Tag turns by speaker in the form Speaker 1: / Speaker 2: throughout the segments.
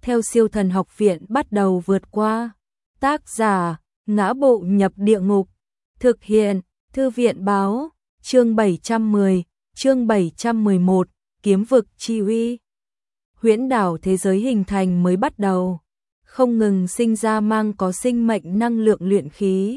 Speaker 1: theo Siêu Thần Học Viện bắt đầu vượt qua. Tác giả: Ngã Bộ Nhập Địa Ngục. Thực hiện: Thư viện báo. Chương 710, chương 711, Kiếm vực chi uy. Huyễn đảo thế giới hình thành mới bắt đầu, không ngừng sinh ra mang có sinh mệnh năng lượng luyện khí,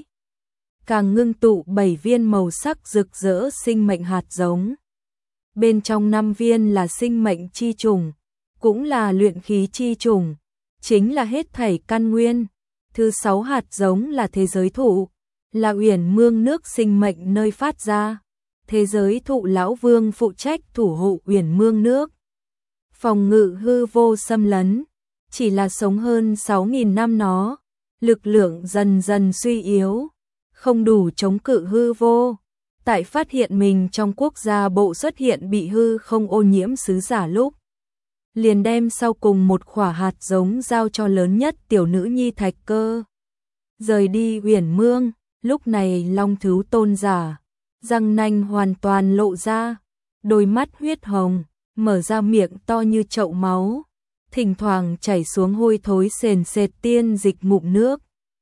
Speaker 1: càng ngưng tụ 7 viên màu sắc rực rỡ sinh mệnh hạt giống. Bên trong 5 viên là sinh mệnh chi trùng, cũng là luyện khí chi trùng, chính là hết thảy căn nguyên. Thứ 6 hạt giống là thế giới thụ, là uyển mương nước sinh mệnh nơi phát ra. Thế giới thụ lão vương phụ trách thủ hộ uyển mương nước, phòng ngự hư vô xâm lấn. Chỉ là sống hơn 6.000 năm nó, lực lượng dần dần suy yếu, không đủ chống cự hư vô. Tại phát hiện mình trong quốc gia bộ xuất hiện bị hư không ô nhiễm sứ giả lúc, liền đem sau cùng một khỏa hạt giống giao cho lớn nhất tiểu nữ nhi Thạch Cơ. Rời đi uyển mương, lúc này Long Thứu tôn giả, răng nanh hoàn toàn lộ ra, đôi mắt huyết hồng, mở ra miệng to như chậu máu, thỉnh thoảng chảy xuống hôi thối sền sệt tiên dịch ngụm nước.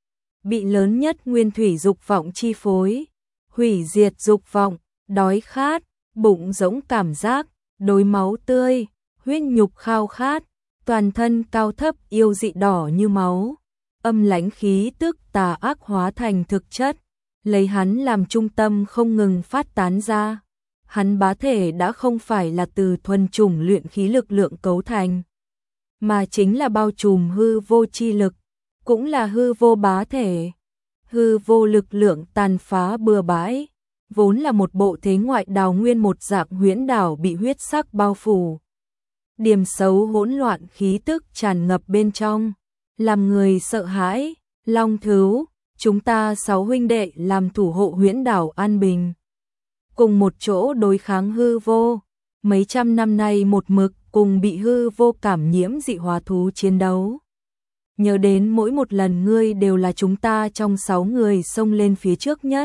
Speaker 1: Bị lớn nhất nguyên thủy dục vọng chi phối, hủy diệt dục vọng, đói khát, bụng rỗng cảm giác, đối máu tươi, huyết nhục khao khát, toàn thân cao thấp yêu dị đỏ như máu, âm lãnh khí tức tà ác hóa thành thực chất, lấy hắn làm trung tâm không ngừng phát tán ra. Hắn bá thể đã không phải là từ thuần chủng luyện khí lực lượng cấu thành, mà chính là bao trùm hư vô chi lực, cũng là hư vô bá thể. Hư vô lực lượng tàn phá bừa bãi, vốn là một bộ thế ngoại đào nguyên một dạng huyễn đảo bị huyết sắc bao phủ. Điểm xấu hỗn loạn khí tức tràn ngập bên trong, làm người sợ hãi. Long Thứu, chúng ta 6 huynh đệ làm thủ hộ huyễn đảo an bình, cùng một chỗ đối kháng hư vô. Mấy trăm năm nay một mực cùng bị hư vô cảm nhiễm dị hóa thú chiến đấu. Nhớ đến mỗi một lần ngươi đều là chúng ta trong 6 người xông lên phía trước nhất,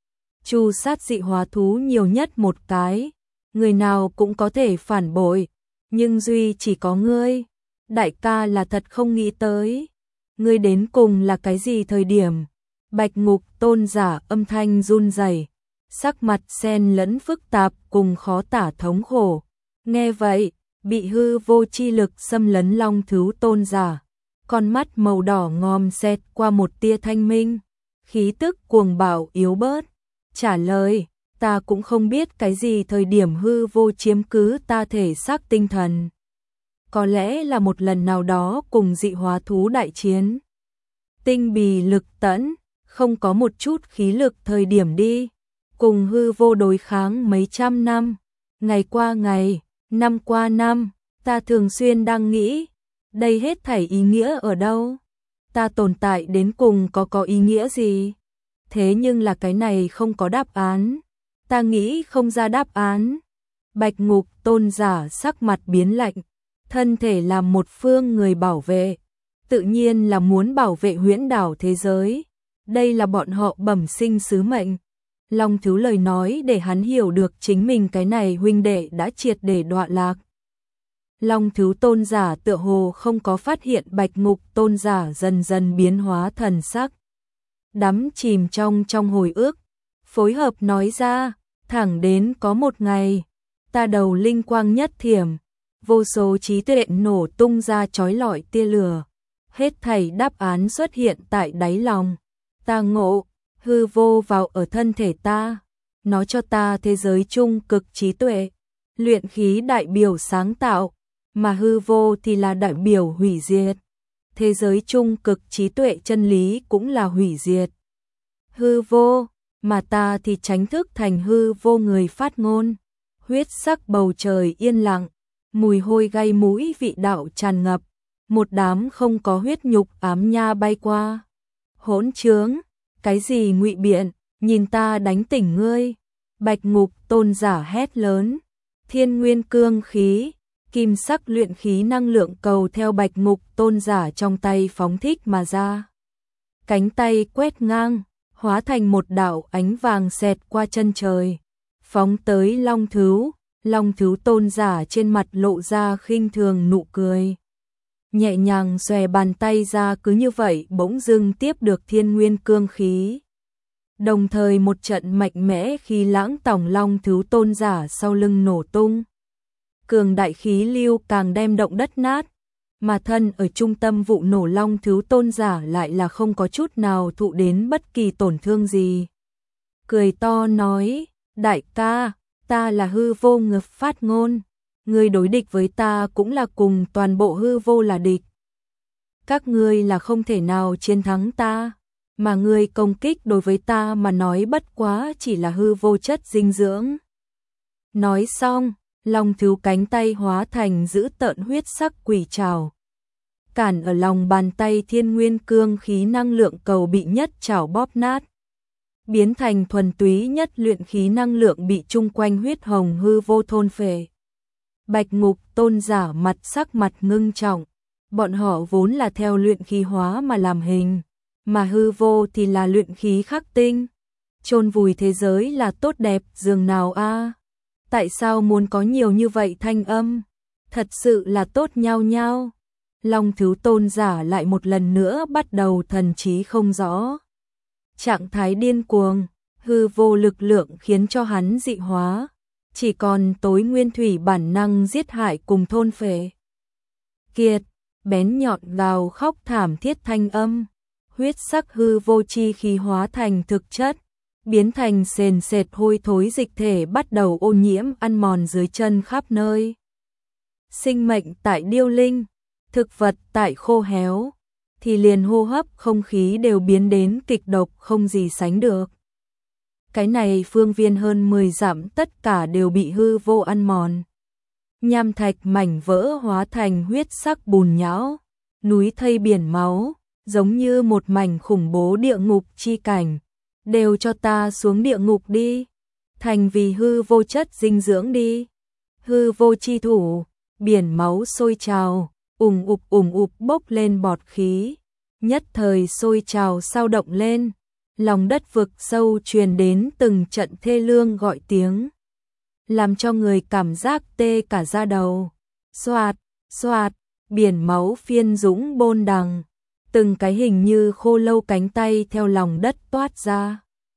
Speaker 1: tru sát dị hóa thú nhiều nhất một cái, người nào cũng có thể phản bội, nhưng duy chỉ có ngươi, đại ca là thật không nghĩ tới. Ngươi đến cùng là cái gì thời điểm? Bạch Ngục tôn giả âm thanh run rẩy, sắc mặt xen lẫn phức tạp cùng khó tả thống khổ. Nghe vậy, bị hư vô chi lực xâm lấn Long Thứu tôn giả, con mắt màu đỏ ngòm xẹt qua một tia thanh minh, khí tức cuồng bạo yếu bớt, trả lời: ta cũng không biết cái gì thời điểm hư vô chiếm cứ ta thể xác tinh thần. Có lẽ là một lần nào đó cùng dị hóa thú đại chiến, tinh bì lực tẫn, không có một chút khí lực thời điểm đi, cùng hư vô đối kháng mấy trăm năm, ngày qua ngày, năm qua năm, ta thường xuyên đang nghĩ, đây hết thảy ý nghĩa ở đâu? Ta tồn tại đến cùng có ý nghĩa gì? Thế nhưng là cái này không có đáp án, ta nghĩ không ra đáp án. Bạch Ngục tôn giả sắc mặt biến lạnh, thân thể làm một phương người bảo vệ, tự nhiên là muốn bảo vệ huyễn đảo thế giới, đây là bọn họ bẩm sinh sứ mệnh. Long Thứu lời nói để hắn hiểu được chính mình cái này huynh đệ đã triệt để đọa lạc. Long Thứu tôn giả tựa hồ không có phát hiện Bạch Ngục tôn giả dần dần biến hóa thần sắc, đắm chìm trong hồi ức, phối hợp nói ra: thẳng đến có một ngày, ta đầu linh quang nhất thiểm, vô số trí tuệ nổ tung ra chói lọi tia lửa, hết thảy đáp án xuất hiện tại đáy lòng. Ta ngộ, hư vô vào ở thân thể ta, nó cho ta thế giới trung cực trí tuệ, luyện khí đại biểu sáng tạo, mà hư vô thì là đại biểu hủy diệt. Thế giới trung cực trí tuệ chân lý cũng là hủy diệt. Hư vô, mà ta thì tránh thức thành hư vô người phát ngôn. Huyết sắc bầu trời yên lặng, mùi hôi gây mũi vị đạo tràn ngập, một đám không có huyết nhục ám nha bay qua. Hỗn trướng, cái gì ngụy biện, nhìn ta đánh tỉnh ngươi. Bạch Ngục tôn giả hét lớn, thiên nguyên cương khí, kim sắc luyện khí năng lượng cầu theo Bạch Ngục tôn giả trong tay phóng thích mà ra. Cánh tay quét ngang, hóa thành một đạo ánh vàng xẹt qua chân trời, phóng tới Long Thứu. Long Thứu tôn giả trên mặt lộ ra khinh thường nụ cười. nhẹ nhàng xòe bàn tay ra, cứ như vậy bỗng dưng tiếp được thiên nguyên cương khí. Đồng thời một trận mạnh mẽ khí lãng tòng long thứ tôn giả sau lưng nổ tung. Cường đại khí lưu càng đem động đất nát, mà thân ở trung tâm vụ nổ long thứ tôn giả lại là không có chút nào thụ đến bất kỳ tổn thương gì. Cười to nói, đại ca, ta là hư vô ngực phát ngôn, ngươi đối địch với ta cũng là cùng toàn bộ hư vô là địch. Các ngươi là không thể nào chiến thắng ta, mà ngươi công kích đối với ta mà nói bất quá chỉ là hư vô chất dinh dưỡng. Nói xong, long thứ cánh tay hóa thành dữ tợn huyết sắc quỷ trảo. Cản ở lòng bàn tay thiên nguyên cương khí năng lượng cầu bị nhất trảo bóp nát. Biến thành thuần túy nhất luyện khí năng lượng bị chung quanh huyết hồng hư vô thôn phệ. Bạch ngục tôn giả mặt sắc mặt ngưng trọng, bọn họ vốn là theo luyện khí hóa mà làm hình, mà hư vô thì là luyện khí khắc tinh. Chôn vùi thế giới là tốt đẹp dường nào a? Tại sao muốn có nhiều như vậy thanh âm? Thật sự là tốt nhau nhau. Long thứ tôn giả lại một lần nữa bắt đầu thần trí không rõ. Trạng thái điên cuồng, hư vô lực lượng khiến cho hắn dị hóa, chỉ còn tối nguyên thủy bản năng giết hại cùng thôn phệ. Kiệt, bén nhọn gào khóc thảm thiết thanh âm, huyết sắc hư vô chi khí hóa thành thực chất, biến thành sền sệt hôi thối dịch thể bắt đầu ô nhiễm ăn mòn dưới chân khắp nơi. Sinh mệnh tại điêu linh, thực vật tại khô héo, thì liền hô hấp không khí đều biến đến kịch độc không gì sánh được. Cái này phương viên hơn 10 dặm tất cả đều bị hư vô ăn mòn. Nham thạch mảnh vỡ hóa thành huyết sắc bùn nhão, núi thây biển máu, giống như một mảnh khủng bố địa ngục chi cảnh. Đều cho ta xuống địa ngục đi, thành vì hư vô chất dinh dưỡng đi. Hư vô chi thủ, biển máu sôi trào, ùm ụp bốc lên bọt khí, nhất thời sôi trào sao động lên, lòng đất vực sâu truyền đến từng trận thê lương gọi tiếng, làm cho người cảm giác tê cả da đầu. Xoạt, xoạt, biển máu phiên dũng bôn đằng, từng cái hình như khô lâu cánh tay theo lòng đất toát ra,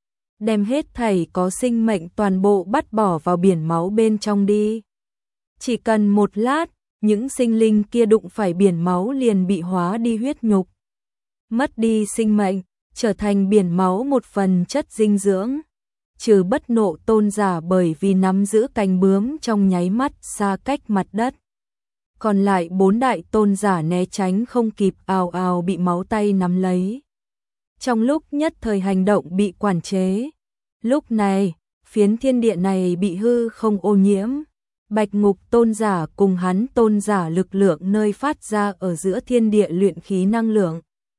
Speaker 1: đem hết thảy có sinh mệnh toàn bộ bắt bỏ vào biển máu bên trong đi. Chỉ cần một lát, những sinh linh kia đụng phải biển máu liền bị hóa đi huyết nhục, mất đi sinh mệnh, trở thành biển máu một phần chất dinh dưỡng. Trừ bất nộ tôn giả bởi vì nắm giữ cánh bướm trong nháy mắt xa cách mặt đất. Còn lại 4 đại tôn giả né tránh không kịp, ào ào bị máu tay nắm lấy. Trong lúc nhất thời hành động bị quản chế. Lúc này, phiến thiên địa này bị hư không ô nhiễm. Bạch ngục tôn giả cùng hắn tôn giả lực lượng nơi phát ra ở giữa thiên địa luyện khí năng lượng.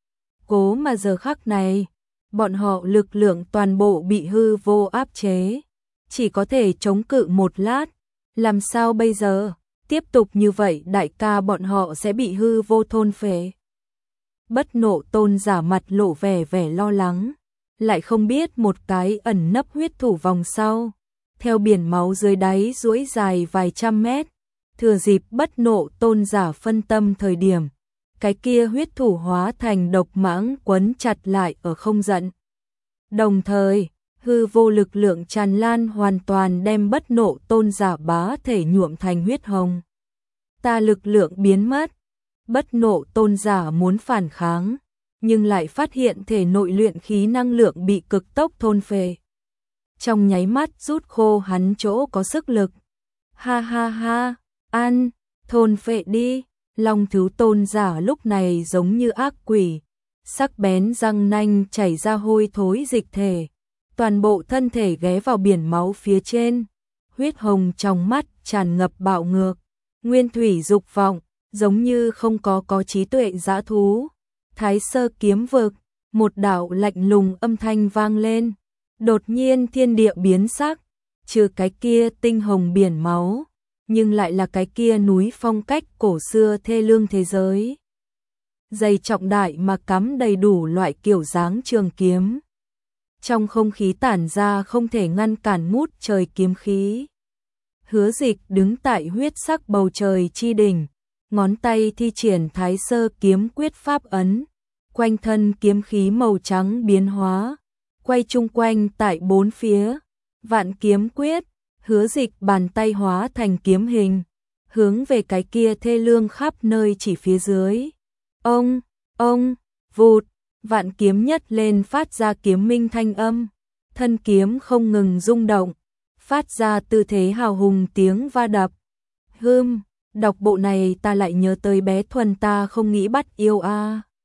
Speaker 1: Cố mà giờ khắc này, bọn họ lực lượng toàn bộ bị hư vô áp chế. Chỉ có thể chống cự một lát. Làm sao bây giờ? Tiếp tục như vậy đại ca bọn họ sẽ bị hư vô thôn phệ. Bất nộ tôn giả mặt lộ vẻ lo lắng, lại không biết một cái ẩn nấp huyết thủ vòng sau, theo biển máu dưới đáy duỗi dài vài trăm mét, thừa dịp bất nộ tôn giả phân tâm thời điểm, cái kia huyết thủ hóa thành độc mãng quấn chặt lại ở không giận. Đồng thời, hư vô lực lượng tràn lan hoàn toàn đem bất nộ tôn giả bá thể nhuộm thành huyết hồng. Ta lực lượng biến mất, bất nộ tôn giả muốn phản kháng, nhưng lại phát hiện thể nội luyện khí năng lượng bị cực tốc thôn phệ. Trong nháy mắt rút khô hắn chỗ có sức lực. Ha ha ha, ăn, thôn phệ đi. Long thứ tôn giả lúc này giống như ác quỷ, sắc bén răng nanh chảy ra hôi thối dịch thể, toàn bộ thân thể ghé vào biển máu phía trên, huyết hồng trong mắt tràn ngập bạo ngược, nguyên thủy dục vọng, giống như không có trí tuệ dã thú. Thái sơ kiếm vực, một đạo lạnh lùng âm thanh vang lên, đột nhiên thiên địa biến sắc, trừ cái kia tinh hồng biển máu, nhưng lại là cái kia núi phong cách cổ xưa thê lương thế giới. Dày trọng đại mà cắm đầy đủ loại kiểu dáng trường kiếm. Trong không khí tản ra không thể ngăn cản ngút trời kiếm khí. Hứa Dịch đứng tại huyết sắc bầu trời chi đỉnh, ngón tay thi triển Thái Sơ kiếm quyết pháp ấn, quanh thân kiếm khí màu trắng biến hóa, quay chung quanh tại bốn phía, Vạn Kiếm Quyết, Hứa Dịch bàn tay hóa thành kiếm hình, hướng về cái kia thê lương khắp nơi chỉ phía dưới. Ông, vụt, vạn kiếm nhất lên phát ra kiếm minh thanh âm, thân kiếm không ngừng rung động, phát ra tư thế hào hùng tiếng va đập. Đọc bộ này ta lại nhớ tới bé Thuần ta không nghĩ bắt yêu a.